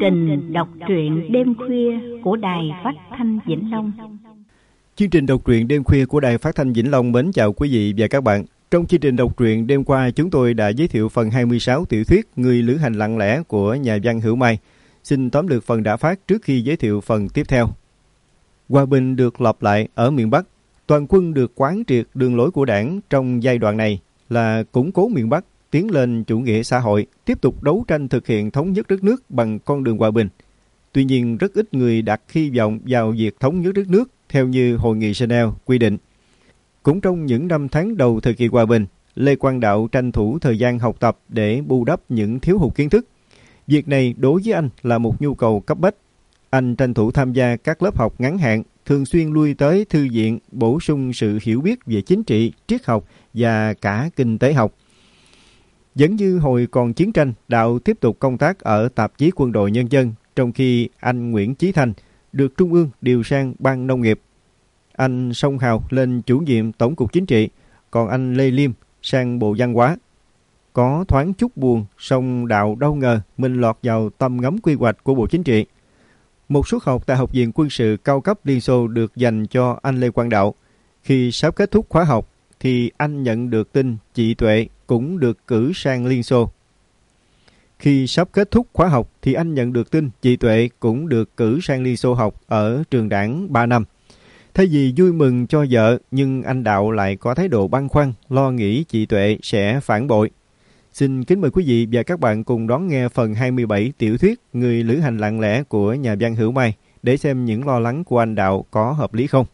trình đọc truyện đêm khuya của Đài Phát thanh Vĩnh Long. Chương trình đọc truyện đêm khuya của Đài Phát thanh Vĩnh Long mến chào quý vị và các bạn. Trong chương trình đọc truyện đêm qua, chúng tôi đã giới thiệu phần 26 tiểu thuyết Người lữ hành lặng lẽ của nhà văn Hữu Mai. Xin tóm lược phần đã phát trước khi giới thiệu phần tiếp theo. Hòa bình được lập lại ở miền Bắc. Toàn quân được quán triệt đường lối của Đảng trong giai đoạn này là củng cố miền Bắc, tiến lên chủ nghĩa xã hội, tiếp tục đấu tranh thực hiện thống nhất đất nước bằng con đường hòa bình. Tuy nhiên, rất ít người đặt hy vọng vào việc thống nhất đất nước theo như Hội nghị Geneva quy định. Cũng trong những năm tháng đầu thời kỳ hòa bình, Lê Quang Đạo tranh thủ thời gian học tập để bù đắp những thiếu hụt kiến thức. Việc này đối với anh là một nhu cầu cấp bách. Anh tranh thủ tham gia các lớp học ngắn hạn, thường xuyên lui tới thư viện bổ sung sự hiểu biết về chính trị, triết học và cả kinh tế học. Vẫn như hồi còn chiến tranh, Đạo tiếp tục công tác ở tạp chí Quân đội Nhân dân, trong khi anh Nguyễn Chí Thanh được Trung ương điều sang Ban Nông nghiệp. Anh Song Hào lên chủ nhiệm Tổng cục Chính trị, còn anh Lê Liêm sang Bộ Văn hóa. Có thoáng chút buồn, song Đạo đâu ngờ mình lọt vào tầm ngắm quy hoạch của Bộ Chính trị. Một suất học tại Học viện Quân sự cao cấp Liên Xô được dành cho anh Lê Quang Đạo. Khi sắp kết thúc khóa học, thì anh nhận được tin chị Tuệ cũng được cử sang Liên Xô. Học ở trường Đảng 3 năm. Thay vì vui mừng cho vợ, nhưng anh Đạo lại có thái độ băn khoăn, lo nghĩ chị Tuệ sẽ phản bội. Xin kính mời quý vị và các bạn cùng đón nghe phần 27 tiểu thuyết Người lữ hành lặng lẽ của nhà văn Hữu Mai để xem những lo lắng của anh Đạo có hợp lý không.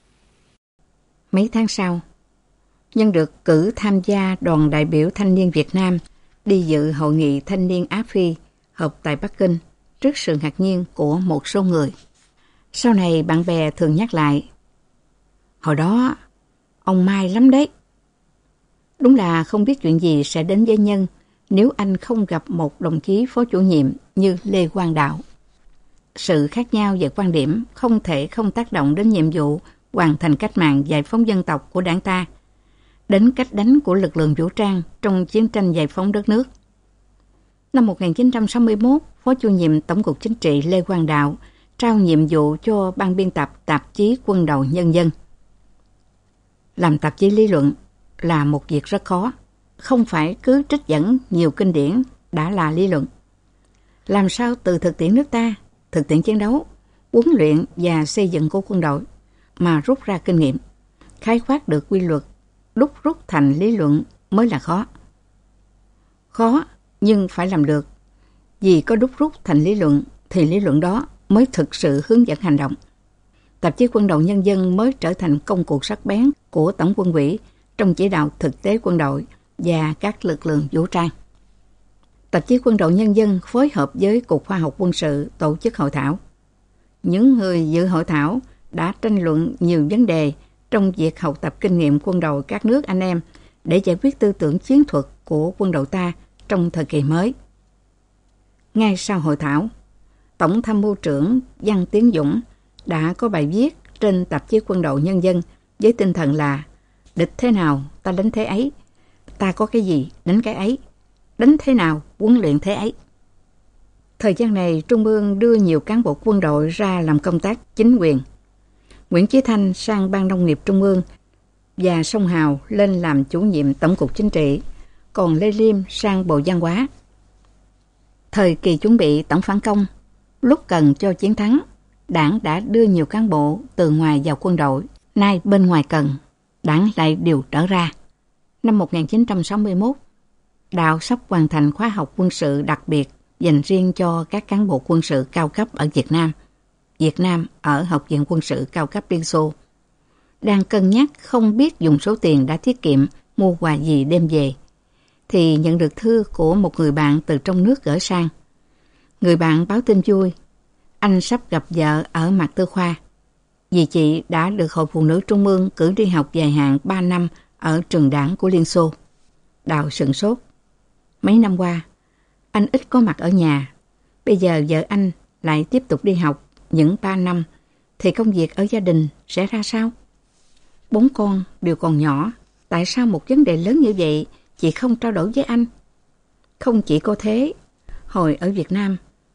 Mấy tháng sau, Nhân được cử tham gia đoàn đại biểu thanh niên Việt Nam đi dự hội nghị thanh niên Á Phi họp tại Bắc Kinh trước sự ngạc nhiên của một số người. Sau này bạn bè thường nhắc lại, hồi đó ông Mai lắm đấy. Đúng là không biết chuyện gì sẽ đến với Nhân nếu anh không gặp một đồng chí phó chủ nhiệm như Lê Quang Đạo. Sự khác nhau về quan điểm không thể không tác động đến nhiệm vụ hoàn thành cách mạng giải phóng dân tộc của Đảng ta, đến cách đánh của lực lượng vũ trang trong chiến tranh giải phóng đất nước. Năm 1961, Phó chủ nhiệm Tổng cục Chính trị Lê Quang Đạo trao nhiệm vụ cho ban biên tập tạp chí Quân đội Nhân dân. Làm tạp chí lý luận là một việc rất khó, không phải cứ trích dẫn nhiều kinh điển đã là lý luận. Làm sao từ thực tiễn nước ta, thực tiễn chiến đấu, huấn luyện và xây dựng của quân đội mà rút ra kinh nghiệm, khai quát được quy luật, đúc rút thành lý luận mới là khó. Khó nhưng phải làm được, vì có đúc rút thành lý luận thì lý luận đó mới thực sự hướng dẫn hành động. Tạp chí Quân đội Nhân dân mới trở thành công cụ sắc bén của Tổng quân ủy trong chỉ đạo thực tế quân đội và các lực lượng vũ trang. Tạp chí Quân đội Nhân dân phối hợp với Cục Khoa học Quân sự tổ chức hội thảo. Những người dự hội thảo đã tranh luận nhiều vấn đề trong việc học tập kinh nghiệm quân đội các nước anh em để giải quyết tư tưởng chiến thuật của quân đội ta trong thời kỳ mới. Ngay sau hội thảo, Tổng tham mưu trưởng Văn Tiến Dũng đã có bài viết trên tạp chí Quân đội Nhân dân với tinh thần là địch thế nào ta đánh thế ấy, ta có cái gì đánh cái ấy, đánh thế nào huấn luyện thế ấy. Thời gian này, Trung ương đưa nhiều cán bộ quân đội ra làm công tác chính quyền. Nguyễn Chí Thanh sang Ban Nông nghiệp Trung ương và Song Hào lên làm chủ nhiệm Tổng cục Chính trị, còn Lê Liêm sang Bộ Văn hóa. Thời kỳ chuẩn bị tổng phản công, lúc cần cho chiến thắng, Đảng đã đưa nhiều cán bộ từ ngoài vào quân đội. Nay bên ngoài cần, Đảng lại điều trở ra. Năm 1961, Đạo sắp hoàn thành khóa học quân sự đặc biệt dành riêng cho các cán bộ quân sự cao cấp ở Việt Nam ở Học viện Quân sự cao cấp Liên Xô. Đang cân nhắc không biết dùng số tiền đã tiết kiệm mua quà gì đem về, thì nhận được thư của một người bạn từ trong nước gửi sang. Người bạn báo tin vui, anh sắp gặp vợ ở Mạc Tư Khoa, vì chị đã được Hội Phụ nữ Trung ương cử đi học dài hạn 3 năm ở trường Đảng của Liên Xô. Đạo sửng sốt. Mấy năm qua, anh ít có mặt ở nhà. Bây giờ vợ anh lại tiếp tục đi học những 3 năm, thì công việc ở gia đình sẽ ra sao? 4 con đều còn nhỏ, tại sao một vấn đề lớn như vậy chị không trao đổi với anh? Không chỉ có thế, hồi ở Việt Nam,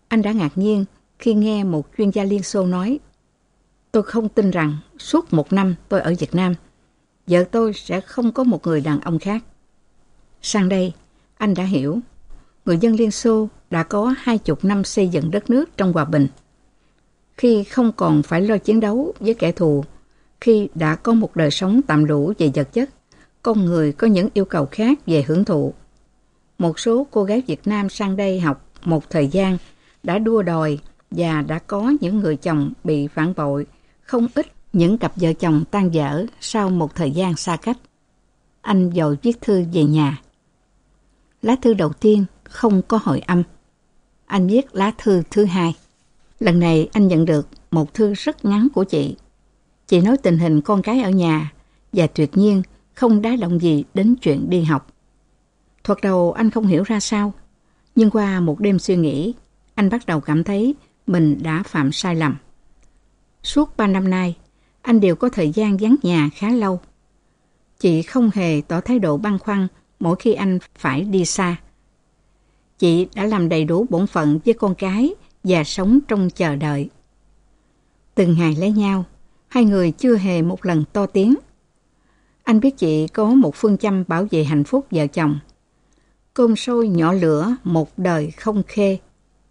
Anh đã ngạc nhiên khi nghe một chuyên gia Liên Xô nói: "Tôi không tin rằng suốt 1 năm tôi ở Việt Nam, vợ tôi sẽ không có một người đàn ông khác." Sang đây, anh đã hiểu, người dân Liên Xô đã có 20 năm xây dựng đất nước trong hòa bình. Khi không còn phải lo chiến đấu với kẻ thù, khi đã có một đời sống tạm đủ về vật chất, con người có những yêu cầu khác về hưởng thụ. Một số cô gái Việt Nam sang đây học một thời gian đã đua đòi và đã có những người chồng bị phản bội, không ít những cặp vợ chồng tan vỡ sau một thời gian xa cách. Anh vội viết thư về nhà. Lá thư đầu tiên không có hồi âm. Anh viết lá thư thứ hai. Lần này anh nhận được một thư rất ngắn của chị. Chị nói tình hình con cái ở nhà và tuyệt nhiên không đá động gì đến chuyện đi học. Thoạt đầu anh không hiểu ra sao, nhưng qua một đêm suy nghĩ, anh bắt đầu cảm thấy mình đã phạm sai lầm. Suốt 3 năm nay, anh đều có thời gian vắng nhà khá lâu. Chị không hề tỏ thái độ băn khoăn mỗi khi anh phải đi xa. Chị đã làm đầy đủ bổn phận với con cái và sống trong chờ đợi. Từng ngày lấy nhau, hai người chưa hề một lần to tiếng. Anh biết chị có một phương châm bảo vệ hạnh phúc vợ chồng. Cơm sôi nhỏ lửa, một đời không khê.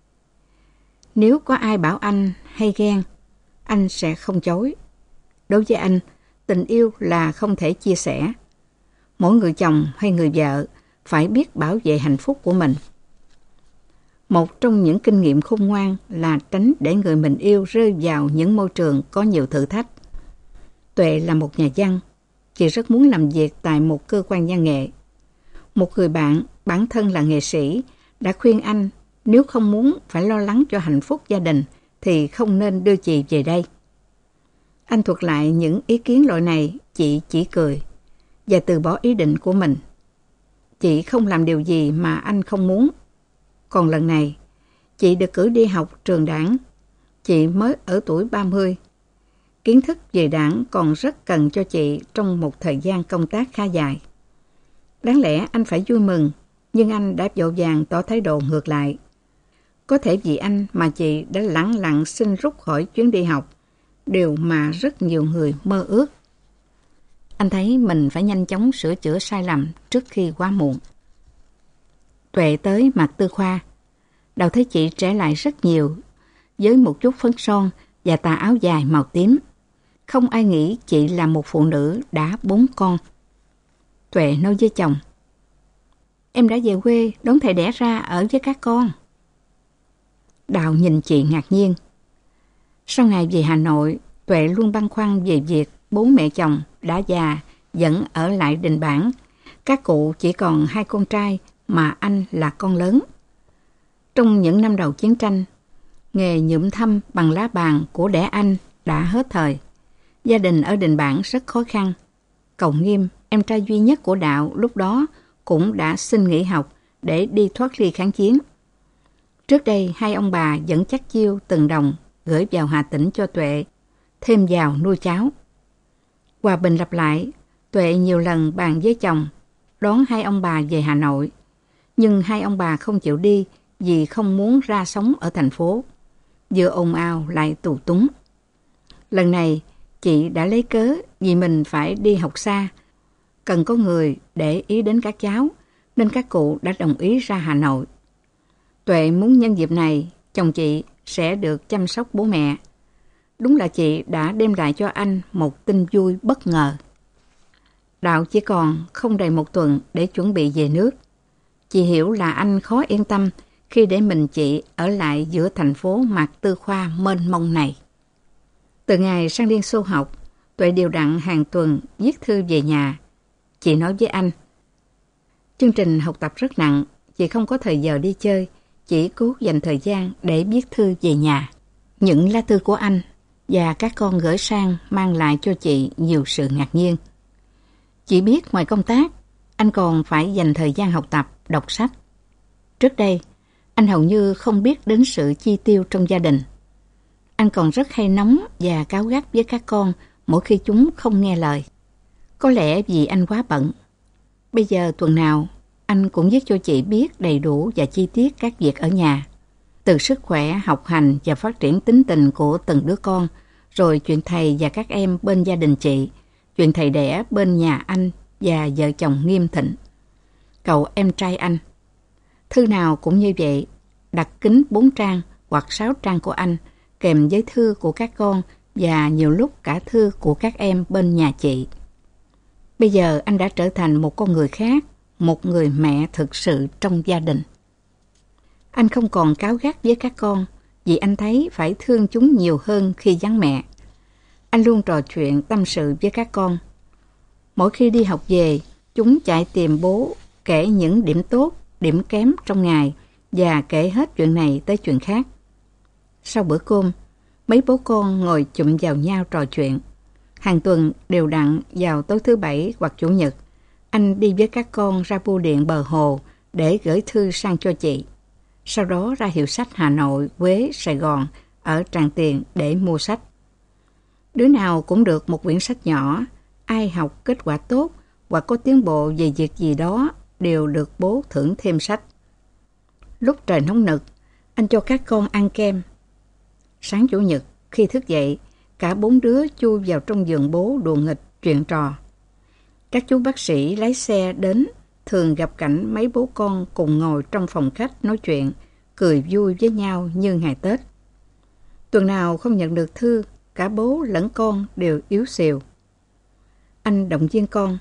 Nếu có ai bảo anh hay ghen, anh sẽ không chối. Đối với anh, tình yêu là không thể chia sẻ. Mỗi người chồng hay người vợ phải biết bảo vệ hạnh phúc của mình. Một trong những kinh nghiệm khôn ngoan là tránh để người mình yêu rơi vào những môi trường có nhiều thử thách. Tuệ là một nhà văn. Chị rất muốn làm việc tại một cơ quan văn nghệ. Một người bạn, bản thân là nghệ sĩ, đã khuyên anh nếu không muốn phải lo lắng cho hạnh phúc gia đình thì không nên đưa chị về đây. Anh thuật lại những ý kiến loại này, chị chỉ cười và từ bỏ ý định của mình. Chị không làm điều gì mà anh không muốn. Còn lần này, chị được cử đi học trường đảng. Chị mới ở tuổi 30. Kiến thức về đảng còn rất cần cho chị trong một thời gian công tác khá dài. Đáng lẽ anh phải vui mừng, nhưng anh đã vội vàng tỏ thái độ ngược lại. Có thể vì anh mà chị đã lẳng lặng xin rút khỏi chuyến đi học, điều mà rất nhiều người mơ ước. Anh thấy mình phải nhanh chóng sửa chữa sai lầm trước khi quá muộn. Tuệ tới mặt Tư Khoa. Đầu thấy chị trẻ lại rất nhiều, với một chút phấn son và tà áo dài màu tím. Không ai nghĩ chị là một phụ nữ đã 4 con. Tuệ nói với chồng: "Em đã về quê đón thầy đẻ ra ở với các con." Đào nhìn chị ngạc nhiên. Sau ngày về Hà Nội, Tuệ luôn băn khoăn về việc bố mẹ chồng đã già vẫn ở lại Đình Bản. Các cụ chỉ còn 2 con trai mà anh là con lớn. Trong những năm đầu chiến tranh, nghề nhuộm thâm bằng lá bàn của đẻ anh đã hết thời. Gia đình ở Đình Bản rất khó khăn. Cậu Nghiêm, em trai duy nhất của Đạo lúc đó, cũng đã xin nghỉ học để đi thoát ly kháng chiến. Trước đây, hai ông bà vẫn chắc chiêu từng đồng gửi vào Hà Tĩnh cho Tuệ, thêm vào nuôi cháu. Hòa bình lặp lại, Tuệ nhiều lần bàn với chồng đón hai ông bà về Hà Nội. Nhưng hai ông bà không chịu đi vì không muốn ra sống ở thành phố. Vừa ồn ào lại tù túng. Lần này, chị đã lấy cớ vì mình phải đi học xa, cần có người để ý đến các cháu, nên các cụ đã đồng ý ra Hà Nội. Tuệ muốn nhân dịp này, chồng chị sẽ được chăm sóc bố mẹ. Đúng là chị đã đem lại cho anh một tin vui bất ngờ. Đạo chỉ còn không đầy 1 tuần để chuẩn bị về nước. Chị hiểu là anh khó yên tâm khi để mình chị ở lại giữa thành phố Mạc Tư Khoa mênh mông này. Từ ngày sang Liên Xô học, Tuệ đều đặn hàng tuần viết thư về nhà. Chị nói với anh: "Chương trình học tập rất nặng, chị không có thời giờ đi chơi, chỉ cố dành thời gian để viết thư về nhà." Những lá thư của anh và các con gửi sang mang lại cho chị nhiều sự ngạc nhiên. Chị biết ngoài công tác, anh còn phải dành thời gian học tập, đọc sách. Trước đây, anh hầu như không biết đến sự chi tiêu trong gia đình. Anh còn rất hay nóng và cáu gắt với các con mỗi khi chúng không nghe lời. Có lẽ vì anh quá bận. Bây giờ tuần nào, anh cũng viết cho chị biết đầy đủ và chi tiết các việc ở nhà. từ sức khỏe, học hành và phát triển tính tình của từng đứa con, rồi chuyện thầy và các em bên gia đình chị, chuyện thầy đẻ bên nhà anh và vợ chồng Nghiêm Thịnh. Cậu em trai anh. Thư nào cũng như vậy, đặt kính 4 trang hoặc 6 trang của anh, kèm với thư của các con và nhiều lúc cả thư của các em bên nhà chị. Bây giờ anh đã trở thành một con người khác, một người mẹ thực sự trong gia đình. Anh không còn cáu gắt với các con, vì anh thấy phải thương chúng nhiều hơn khi vắng mẹ. Anh luôn trò chuyện tâm sự với các con. Mỗi khi đi học về, chúng chạy tìm bố, kể những điểm tốt, điểm kém trong ngày và kể hết chuyện này tới chuyện khác. Sau bữa cơm, mấy bố con ngồi chụm vào nhau trò chuyện. Hàng tuần đều đặn vào tối thứ Bảy hoặc Chủ nhật, anh đi với các con ra bưu điện bờ hồ để gửi thư sang cho chị. Sau đó ra hiệu sách Hà Nội, Huế, Sài Gòn ở Tràng Tiền để mua sách. Đứa nào cũng được một quyển sách nhỏ. Ai học kết quả tốt hoặc có tiến bộ về việc gì đó đều được bố thưởng thêm sách. Lúc trời nóng nực, anh cho các con ăn kem. Sáng Chủ nhật, khi thức dậy, cả 4 đứa chui vào trong giường bố đùa nghịch, chuyện trò. Các chú bác sĩ lái xe đến, thường gặp cảnh mấy bố con cùng ngồi trong phòng khách nói chuyện, cười vui với nhau như ngày Tết. Tuần nào không nhận được thư, cả bố lẫn con đều yếu xìu. Anh động viên con.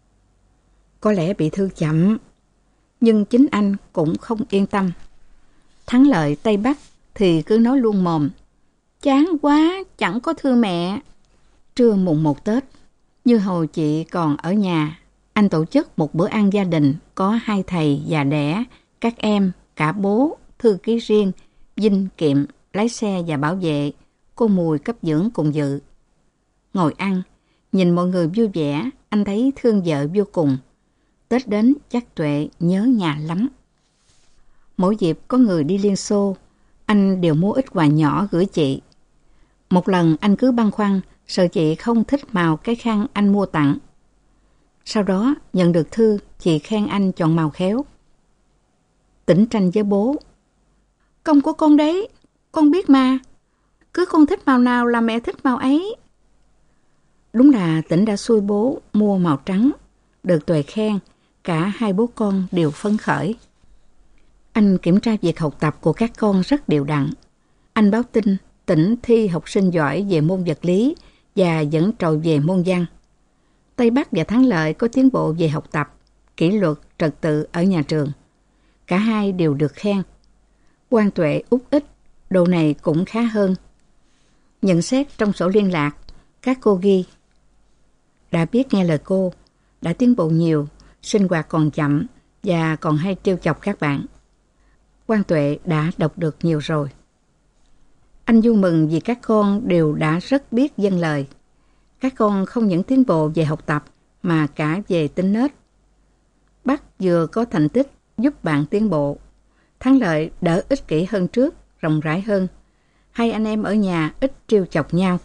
Có lẽ bị thư chậm, nhưng chính anh cũng không yên tâm. Thắng Lợi Tây Bắc thì cứ nói luôn mồm. Chán quá, chẳng có thư mẹ. Trưa mùng 1 Tết, như hồi chị còn ở nhà, anh tổ chức một bữa ăn gia đình có 2 thầy già đẻ, các em, cả bố, thư ký riêng, dinh kiệm, lái xe và bảo vệ, cô Mùi cấp dưỡng cùng dự. Ngồi ăn, nhìn mọi người vui vẻ, anh thấy thương vợ vô cùng. Tết đến chắc Tuệ nhớ nhà lắm. Mỗi dịp có người đi Liên Xô, anh đều mua ít quà nhỏ gửi chị. Một lần anh cứ băn khoăn, sợ chị không thích màu cái khăn anh mua tặng. Sau đó nhận được thư, chị khen anh chọn màu khéo. Tĩnh tranh với bố. Công của con đấy, con biết mà. Cứ con thích màu nào là mẹ thích màu ấy. Đúng là Tĩnh đã xui bố mua màu trắng. Được Tuệ khen, cả 2 bố con đều phấn khởi. Anh kiểm tra việc học tập của các con rất đều đặn. Anh báo tin Tĩnh thi học sinh giỏi về môn vật lý và dẫn trội về môn văn. Tây Bắc và Thắng Lợi có tiến bộ về học tập, kỷ luật, trật tự ở nhà trường. Cả hai đều được khen. Quang Tuệ út ích, đồ này cũng khá hơn. Nhận xét trong sổ liên lạc, các cô ghi: đã biết nghe lời cô, đã tiến bộ nhiều, sinh hoạt còn chậm và còn hay trêu chọc các bạn. Quang Tuệ đã đọc được nhiều rồi. Anh vui mừng vì các con đều đã rất biết vâng lời. Các con không những tiến bộ về học tập mà cả về tính nết. Bắc vừa có thành tích giúp bạn tiến bộ. Thắng Lợi đỡ ích kỷ hơn trước, rộng rãi hơn. Hai anh em ở nhà ít trêu chọc nhau.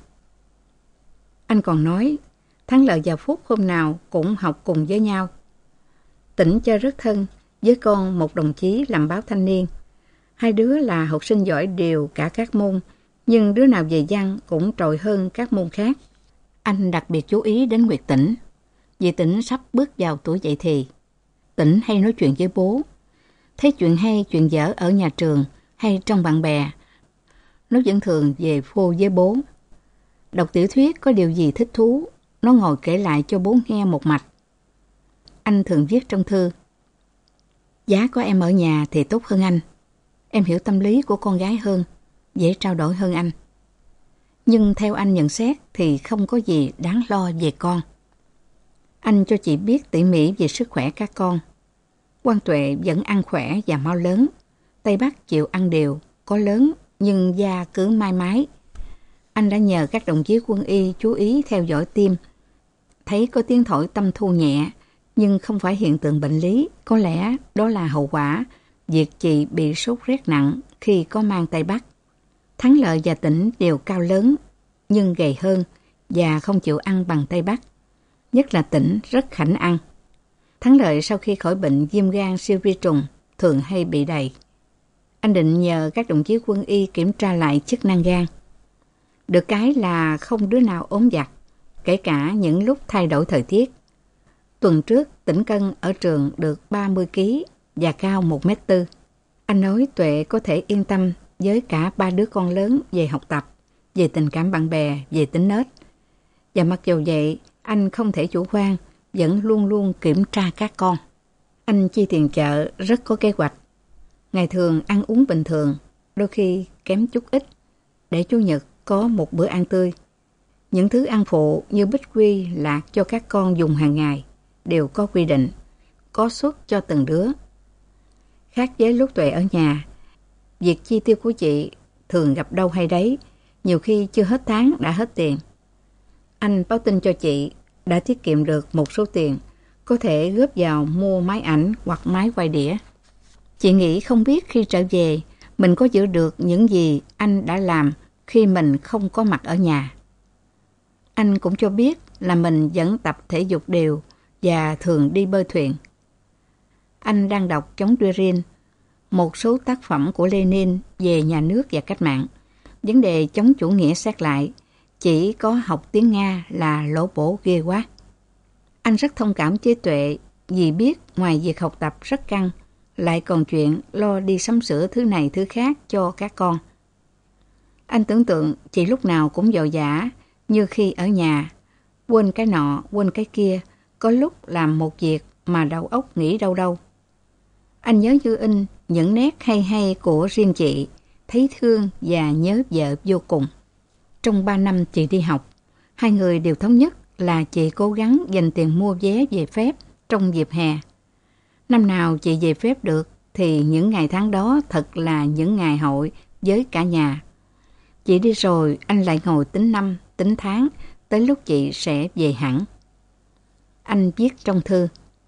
Anh còn nói, Thắng Lợi và Phúc hôm nào cũng học cùng với nhau. Tĩnh chơi rất thân, với con một đồng chí làm báo Thanh niên. 2 đứa là học sinh giỏi đều cả các môn, nhưng đứa nào về văn cũng trội hơn các môn khác. Anh đặc biệt chú ý đến Nguyệt Tĩnh, vì Tĩnh sắp bước vào tuổi dậy thì. Tĩnh hay nói chuyện với bố, thấy chuyện hay, chuyện dở ở nhà trường hay trong bạn bè. Nó vẫn thường về phô với bố. Đọc tiểu thuyết có điều gì thích thú, nó ngồi kể lại cho bố nghe một mạch. Anh thường viết trong thư: giá có em ở nhà thì tốt hơn anh. Em hiểu tâm lý của con gái hơn, dễ trao đổi hơn anh. Nhưng theo anh nhận xét thì không có gì đáng lo về con. Anh cho chị biết tỉ mỉ về sức khỏe các con. Quang Tuệ vẫn ăn khỏe và mau lớn. Tây Bắc chịu ăn đều, có lớn nhưng da cứ mai mái. Anh đã nhờ các đồng chí quân y chú ý theo dõi tim. Thấy có tiếng thổi tâm thu nhẹ, nhưng không phải hiện tượng bệnh lý. Có lẽ đó là hậu quả việc chị bị sốt rét nặng khi có mang Tây Bắc. Thắng Lợi và Tĩnh đều cao lớn, nhưng gầy hơn và không chịu ăn bằng Tây Bắc. Nhất là Tĩnh rất khảnh ăn. Thắng Lợi sau khi khỏi bệnh viêm gan siêu vi trùng thường hay bị đầy. Anh định nhờ các đồng chí quân y kiểm tra lại chức năng gan. Được cái là không đứa nào ốm vặt, kể cả những lúc thay đổi thời tiết. Tuần trước, tỉnh cân ở trường được 30 kg và cao 1m4. Anh nói Tuệ có thể yên tâm với cả 3 đứa con lớn về học tập, về tình cảm bạn bè, về tính nết. Và mặc dù vậy, anh không thể chủ quan, vẫn luôn luôn kiểm tra các con. Anh chi tiền chợ rất có kế hoạch. Ngày thường ăn uống bình thường, đôi khi kém chút ít, để Chủ nhật có một bữa ăn tươi. Những thứ ăn phụ như bích quy, lạc cho các con dùng hàng ngày đều có quy định, có suất cho từng đứa. Khác với lúc Tuệ ở nhà, việc chi tiêu của chị thường gặp đâu hay đấy, nhiều khi chưa hết tháng đã hết tiền. Anh báo tin cho chị đã tiết kiệm được một số tiền, có thể góp vào mua máy ảnh hoặc máy quay đĩa. Chị nghĩ không biết khi trở về, mình có giữ được những gì anh đã làm khi mình không có mặt ở nhà. Anh cũng cho biết là mình vẫn tập thể dục đều và thường đi bơi thuyền. Anh đang đọc Chống Turin, một số tác phẩm của Lenin về nhà nước và cách mạng. Vấn đề chống chủ nghĩa xét lại, chỉ có học tiếng Nga là lỗ bổ ghê quá. Anh rất thông cảm với Tuệ vì biết ngoài việc học tập rất căng, lại còn chuyện lo đi sắm sửa thứ này thứ khác cho các con. Anh tưởng tượng chị lúc nào cũng vội vã, như khi ở nhà, quên cái nọ, quên cái kia, có lúc làm một việc mà đầu óc nghĩ đâu đâu. Anh nhớ như in những nét hay hay của riêng chị, thấy thương và nhớ vợ vô cùng. Trong 3 năm chị đi học, hai người đều thống nhất là chị cố gắng dành tiền mua vé về phép trong dịp hè. Năm nào chị về phép được thì những ngày tháng đó thật là những ngày hội với cả nhà. Chị đi rồi anh lại ngồi tính năm, tính tháng, tới lúc chị sẽ về hẳn. Anh viết trong thư: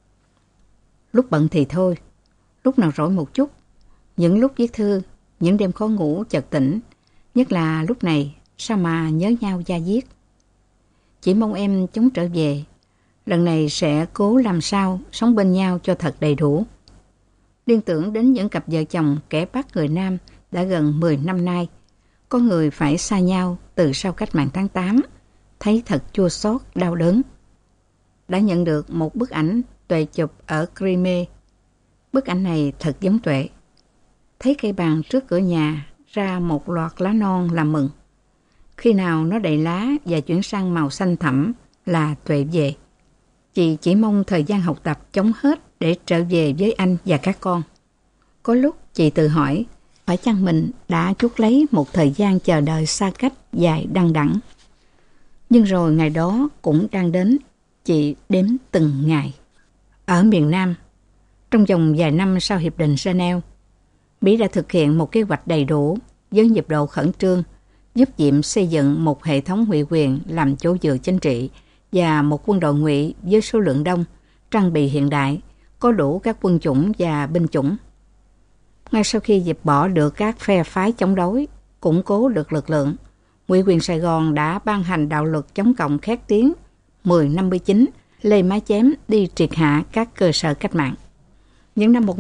lúc bận thì thôi, lúc nào rỗi một chút. Những lúc viết thư, những đêm khó ngủ chợt tỉnh, nhất là lúc này sao mà nhớ nhau da diết. Chỉ mong em chóng trở về, lần này sẽ cố làm sao sống bên nhau cho thật đầy đủ. Liên tưởng đến những cặp vợ chồng kẻ Bắc người Nam đã gần 10 năm nay, có người phải xa nhau từ sau cách mạng tháng 8, thấy thật chua xót, đau đớn. Đã nhận được một bức ảnh Tuệ chụp ở Crimea. Bức ảnh này thật giống Tuệ. Thấy cây bàn trước cửa nhà ra một loạt lá non làm mừng. Khi nào nó đầy lá và chuyển sang màu xanh thẳm là Tuệ về. Chị chỉ mong thời gian học tập chóng hết để trở về với anh và các con. Có lúc chị tự hỏi, phải chăng mình đã chuốc lấy một thời gian chờ đợi xa cách dài đăng đẵng. Nhưng rồi ngày đó cũng đang đến, chị đếm từng ngày. Ở miền Nam, trong vòng vài năm sau Hiệp định Geneva, Mỹ đã thực hiện một kế hoạch đầy đủ với nhịp độ khẩn trương, giúp Diệm xây dựng một hệ thống ủy quyền làm chỗ dựa chính trị và một quân đội ngụy với số lượng đông, trang bị hiện đại, có đủ các quân chủng và binh chủng. Ngay sau khi dẹp bỏ được các phe phái chống đối, củng cố được lực lượng, Ngụy quyền Sài Gòn đã ban hành đạo luật chống cộng khét tiếng 1059, lê má chém đi triệt hạ các cơ sở cách mạng. Những năm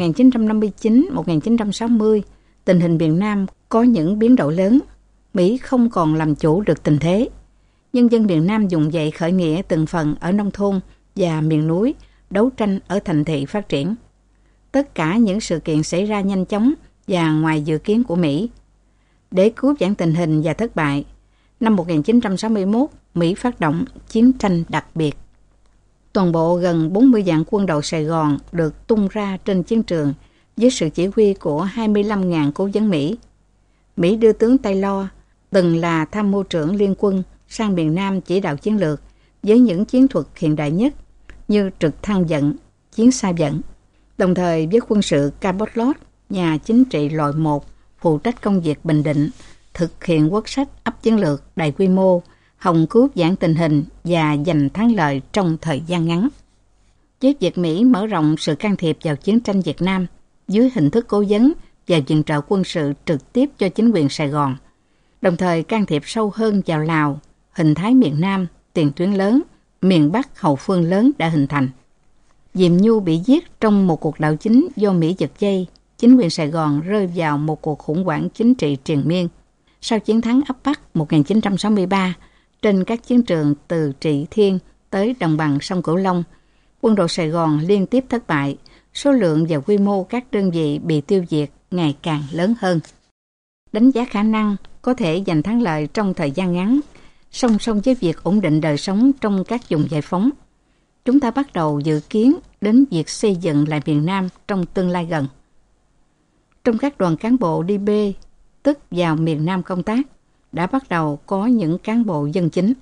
1959-1960, tình hình miền Nam có những biến đổi lớn. Mỹ không còn làm chủ được tình thế. Nhân dân miền Nam dùng dậy khởi nghĩa từng phần ở nông thôn và miền núi, đấu tranh ở thành thị phát triển. Tất cả những sự kiện xảy ra nhanh chóng và ngoài dự kiến của Mỹ. Để cứu vãn tình hình và thất bại, năm 1961, Mỹ phát động chiến tranh đặc biệt. Toàn bộ gần 40 vạn quân đội Sài Gòn được tung ra trên chiến trường với sự chỉ huy của 25.000 cố vấn Mỹ. Mỹ đưa tướng Taylor, từng là tham mưu trưởng liên quân, sang miền Nam chỉ đạo chiến lược với những chiến thuật hiện đại nhất như trực thăng vận, chiến xa vận. Đồng thời với quân sự Cabot-Lodge, nhà chính trị loại 1, phụ trách công việc bình định, thực hiện quốc sách ấp chiến lược đại quy mô, hòng cứu vãn tình hình và giành thắng lợi trong thời gian ngắn. Với việc Mỹ mở rộng sự can thiệp vào chiến tranh Việt Nam dưới hình thức cố vấn và viện trợ quân sự trực tiếp cho chính quyền Sài Gòn, đồng thời can thiệp sâu hơn vào Lào, hình thái miền Nam, tiền tuyến lớn, miền Bắc hậu phương lớn đã hình thành. Diệm Nhu bị giết trong một cuộc đảo chính do Mỹ giật dây chính quyền Sài Gòn rơi vào một cuộc khủng hoảng chính trị triền miên. Sau chiến thắng ấp Bắc 1963 trên các chiến trường từ Trị Thiên tới đồng bằng sông Cửu Long, quân đội Sài Gòn liên tiếp thất bại, số lượng và quy mô các đơn vị bị tiêu diệt ngày càng lớn hơn. Đánh giá khả năng có thể giành thắng lợi trong thời gian ngắn, song song với việc ổn định đời sống trong các vùng giải phóng, chúng ta bắt đầu dự kiến đến việc xây dựng lại miền Nam trong tương lai gần. Trong các đoàn cán bộ đi B, tức vào miền Nam công tác, đã bắt đầu có những cán bộ dân chính.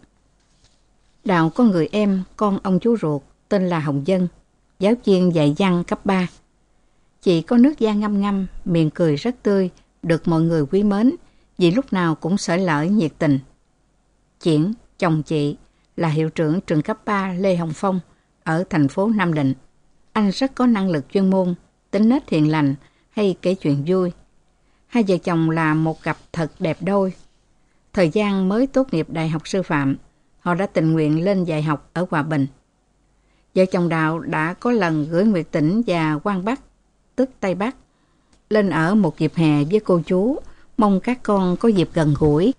Đạo có người em, con ông chú ruột, tên là Hồng Dân, giáo viên dạy văn cấp 3. Chị có nước da ngăm ngăm, miệng cười rất tươi, được mọi người quý mến, vì lúc nào cũng xởi lởi nhiệt tình. Triển, chồng chị, là hiệu trưởng trường cấp 3 Lê Hồng Phong ở thành phố Nam Định. Anh rất có năng lực chuyên môn, tính nết hiền lành, hay kể chuyện vui. Hai vợ chồng là một cặp thật đẹp đôi. Thời gian mới tốt nghiệp đại học sư phạm, họ đã tình nguyện lên dạy học ở Hòa Bình. Vợ chồng Đạo đã có lần gửi Nguyệt Tỉnh và Quang Bắc, tức Tây Bắc, lên ở một dịp hè với cô chú, mong các con có dịp gần gũi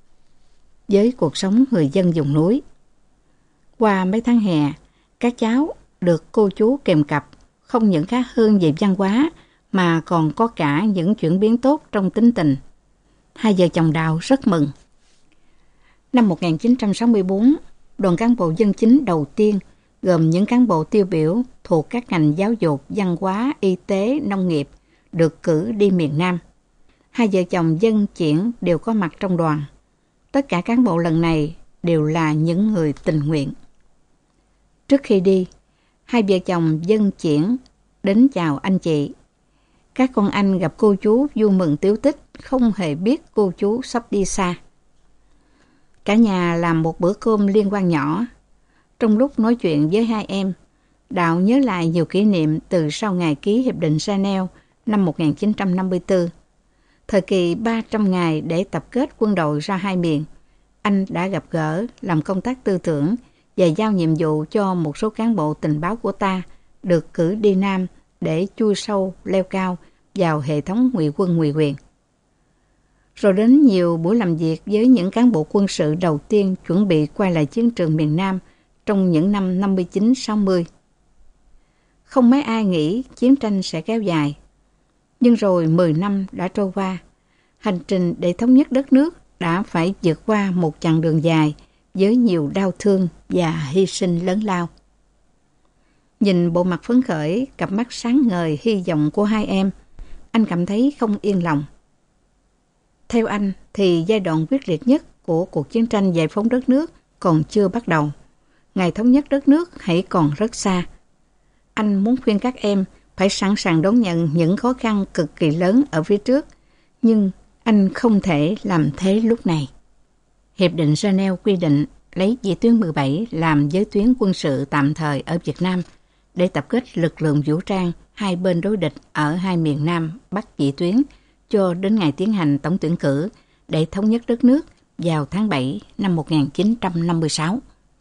với cuộc sống người dân vùng núi. Qua mấy tháng hè, các cháu được cô chú kèm cặp, không những khá hơn về văn hóa, mà còn có cả những chuyển biến tốt trong tính tình. Hai vợ chồng Đạo rất mừng. Năm 1964, đoàn cán bộ dân chính đầu tiên gồm những cán bộ tiêu biểu thuộc các ngành giáo dục, văn hóa, y tế, nông nghiệp được cử đi miền Nam. Hai vợ chồng Dân Triển đều có mặt trong đoàn. Tất cả cán bộ lần này đều là những người tình nguyện. Trước khi đi, hai vợ chồng Dân Triển đến chào anh chị. Các con anh gặp cô chú vui mừng tíu tích, không hề biết cô chú sắp đi xa. Cả nhà làm một bữa cơm liên quan nhỏ. Trong lúc nói chuyện với hai em, Đạo nhớ lại nhiều kỷ niệm từ sau ngày ký Hiệp định Geneva năm 1954. Thời kỳ 300 ngày để tập kết quân đội ra hai miền, anh đã gặp gỡ, làm công tác tư tưởng và giao nhiệm vụ cho một số cán bộ tình báo của ta được cử đi Nam để chui sâu, leo cao vào hệ thống ngụy quân ngụy quyền. Rồi đến nhiều buổi làm việc với những cán bộ quân sự đầu tiên chuẩn bị quay lại chiến trường miền Nam trong những năm 59-60. Không mấy ai nghĩ chiến tranh sẽ kéo dài. Nhưng rồi 10 năm đã trôi qua, hành trình để thống nhất đất nước đã phải vượt qua một chặng đường dài với nhiều đau thương và hy sinh lớn lao. Nhìn bộ mặt phấn khởi, cặp mắt sáng ngời hy vọng của hai em, anh cảm thấy không yên lòng. Theo anh thì giai đoạn quyết liệt nhất của cuộc chiến tranh giải phóng đất nước còn chưa bắt đầu. Ngày thống nhất đất nước hãy còn rất xa. Anh muốn khuyên các em phải sẵn sàng đón nhận những khó khăn cực kỳ lớn ở phía trước, nhưng anh không thể làm thế lúc này. Hiệp định Geneva quy định lấy vĩ tuyến 17 làm giới tuyến quân sự tạm thời ở Việt Nam để tập kết lực lượng vũ trang hai bên đối địch ở hai miền Nam Bắc vĩ tuyến cho đến ngày tiến hành tổng tuyển cử để thống nhất đất nước vào tháng 7 năm 1956.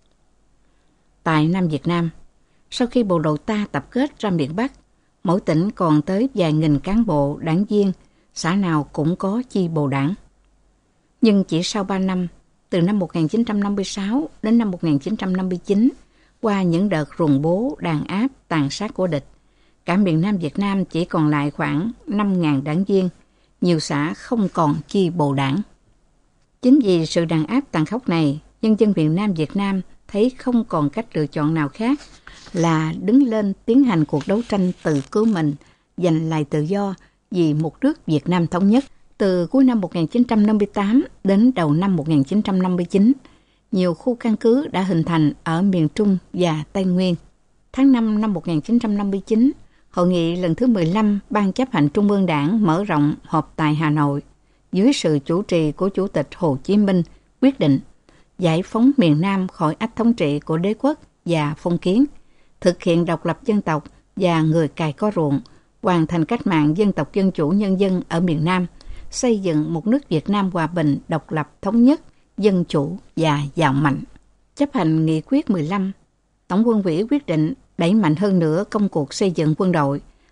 Tại Nam Việt Nam, sau khi bộ đội ta tập kết ra miền Bắc, mỗi tỉnh còn tới vài nghìn cán bộ, đảng viên, xã nào cũng có chi bộ đảng. Nhưng chỉ sau 3 năm, từ năm 1956 đến năm 1959, qua những đợt rùng bố, đàn áp, tàn sát của địch, cả miền Nam Việt Nam chỉ còn lại khoảng 5.000 đảng viên, nhiều xã không còn chi bộ đảng. Chính vì sự đàn áp tàn khốc này, nhân dân miền Nam Việt Nam thấy không còn cách lựa chọn nào khác là đứng lên tiến hành cuộc đấu tranh tự cứu mình, giành lại tự do vì một nước Việt Nam thống nhất. Từ cuối năm 1958 đến đầu năm 1959, nhiều khu căn cứ đã hình thành ở miền Trung và Tây Nguyên. Tháng 5 năm 1959, Hội nghị lần thứ 15 Ban chấp hành Trung ương Đảng mở rộng họp tại Hà Nội, dưới sự chủ trì của Chủ tịch Hồ Chí Minh, quyết định giải phóng miền Nam khỏi ách thống trị của đế quốc và phong kiến, thực hiện độc lập dân tộc và người cày có ruộng, hoàn thành cách mạng dân tộc dân chủ nhân dân ở miền Nam, xây dựng một nước Việt Nam hòa bình, độc lập, thống nhất, dân chủ và giàu mạnh. Chấp hành nghị quyết 15, Tổng quân ủy quyết định đẩy mạnh hơn nữa công cuộc xây dựng quân đội,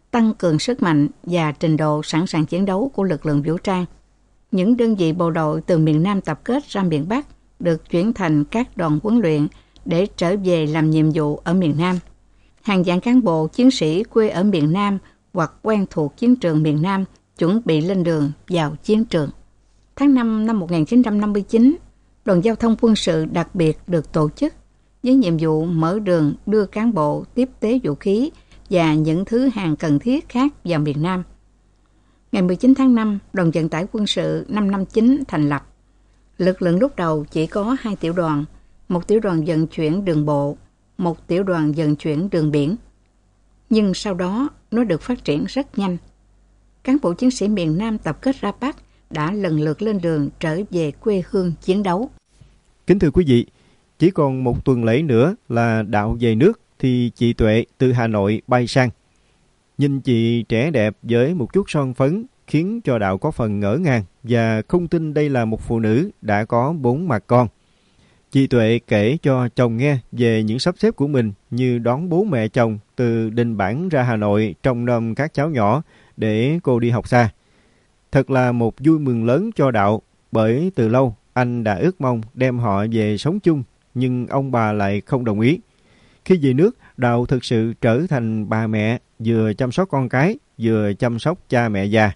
tăng cường sức mạnh và trình độ sẵn sàng chiến đấu của lực lượng vũ trang. Những đơn vị bộ đội từ miền Nam tập kết ra miền Bắc được chuyển thành các đoàn huấn luyện để trở về làm nhiệm vụ ở miền Nam. Hàng vạn cán bộ chiến sĩ quê ở miền Nam hoặc quen thuộc chiến trường miền Nam chuẩn bị lên đường vào chiến trường. Tháng 5 năm 1959, đoàn giao thông quân sự đặc biệt được tổ chức với nhiệm vụ mở đường đưa cán bộ tiếp tế vũ khí và những thứ hàng cần thiết khác vào miền Nam. Ngày 19 tháng 5, đoàn vận tải quân sự 559 thành lập. Lực lượng lúc đầu chỉ có 2 tiểu đoàn, một tiểu đoàn vận chuyển đường bộ, một tiểu đoàn vận chuyển đường biển. Nhưng sau đó, nó được phát triển rất nhanh. Cán bộ chiến sĩ miền Nam tập kết ra Bắc đã lần lượt lên đường trở về quê hương chiến đấu. Kính thưa quý vị, chỉ còn một tuần lễ nữa là Đạo về nước thì chị Tuệ từ Hà Nội bay sang. Nhìn chị trẻ đẹp với một chút son phấn khiến cho Đạo có phần ngỡ ngàng và không tin đây là một phụ nữ đã có 4 mặt con. Chị Tuệ kể cho chồng nghe về những sắp xếp của mình như đón bố mẹ chồng từ Đình Bản ra Hà Nội trông nom các cháu nhỏ để cô đi học xa. Thật là một vui mừng lớn cho Đạo, bởi từ lâu anh đã ước mong đem họ về sống chung, nhưng ông bà lại không đồng ý. Khi về nước, Đạo thực sự trở thành bà mẹ, vừa chăm sóc con cái, vừa chăm sóc cha mẹ già.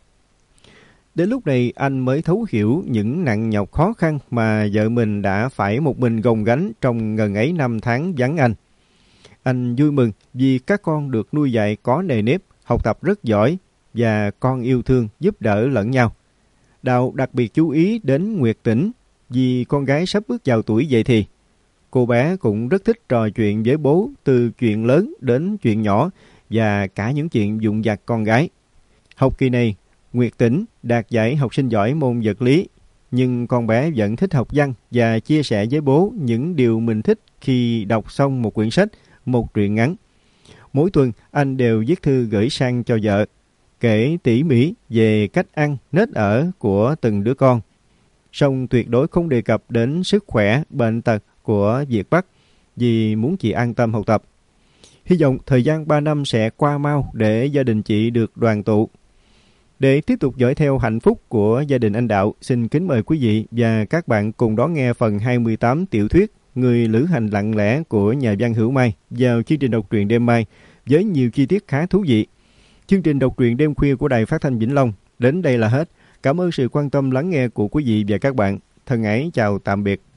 Đến lúc này anh mới thấu hiểu những nặng nhọc khó khăn mà vợ mình đã phải một mình gồng gánh trong ngần ấy năm tháng vắng anh. Anh vui mừng vì các con được nuôi dạy có nề nếp, học tập rất giỏi và con yêu thương giúp đỡ lẫn nhau. Đạo đặc biệt chú ý đến Nguyệt Tĩnh vì con gái sắp bước vào tuổi dậy thì. Cô bé cũng rất thích trò chuyện với bố, từ chuyện lớn đến chuyện nhỏ và cả những chuyện vụn vặt con gái. Học kỳ này, Nguyệt Tĩnh đạt giải học sinh giỏi môn vật lý, nhưng con bé vẫn thích học văn và chia sẻ với bố những điều mình thích khi đọc xong một quyển sách, một truyện ngắn. Mỗi tuần anh đều viết thư gửi sang cho vợ, kể tỉ mỉ về cách ăn, nết ở của từng đứa con. Song tuyệt đối không đề cập đến sức khỏe, bệnh tật của Việt Bắc vì muốn chị an tâm học tập. Hy vọng thời gian 3 năm sẽ qua mau để gia đình chị được đoàn tụ. Để tiếp tục dõi theo hạnh phúc của gia đình anh Đạo, xin kính mời quý vị và các bạn cùng đón nghe phần 28 tiểu thuyết Người lữ hành lặng lẽ của nhà văn Hữu Mai vào chương trình đọc truyện đêm mai với nhiều chi tiết khá thú vị. Chương trình đọc truyện đêm khuya của Đài Phát thanh Vĩnh Long đến đây là hết. Cảm ơn sự quan tâm lắng nghe của quý vị và các bạn. Thân ái chào tạm biệt.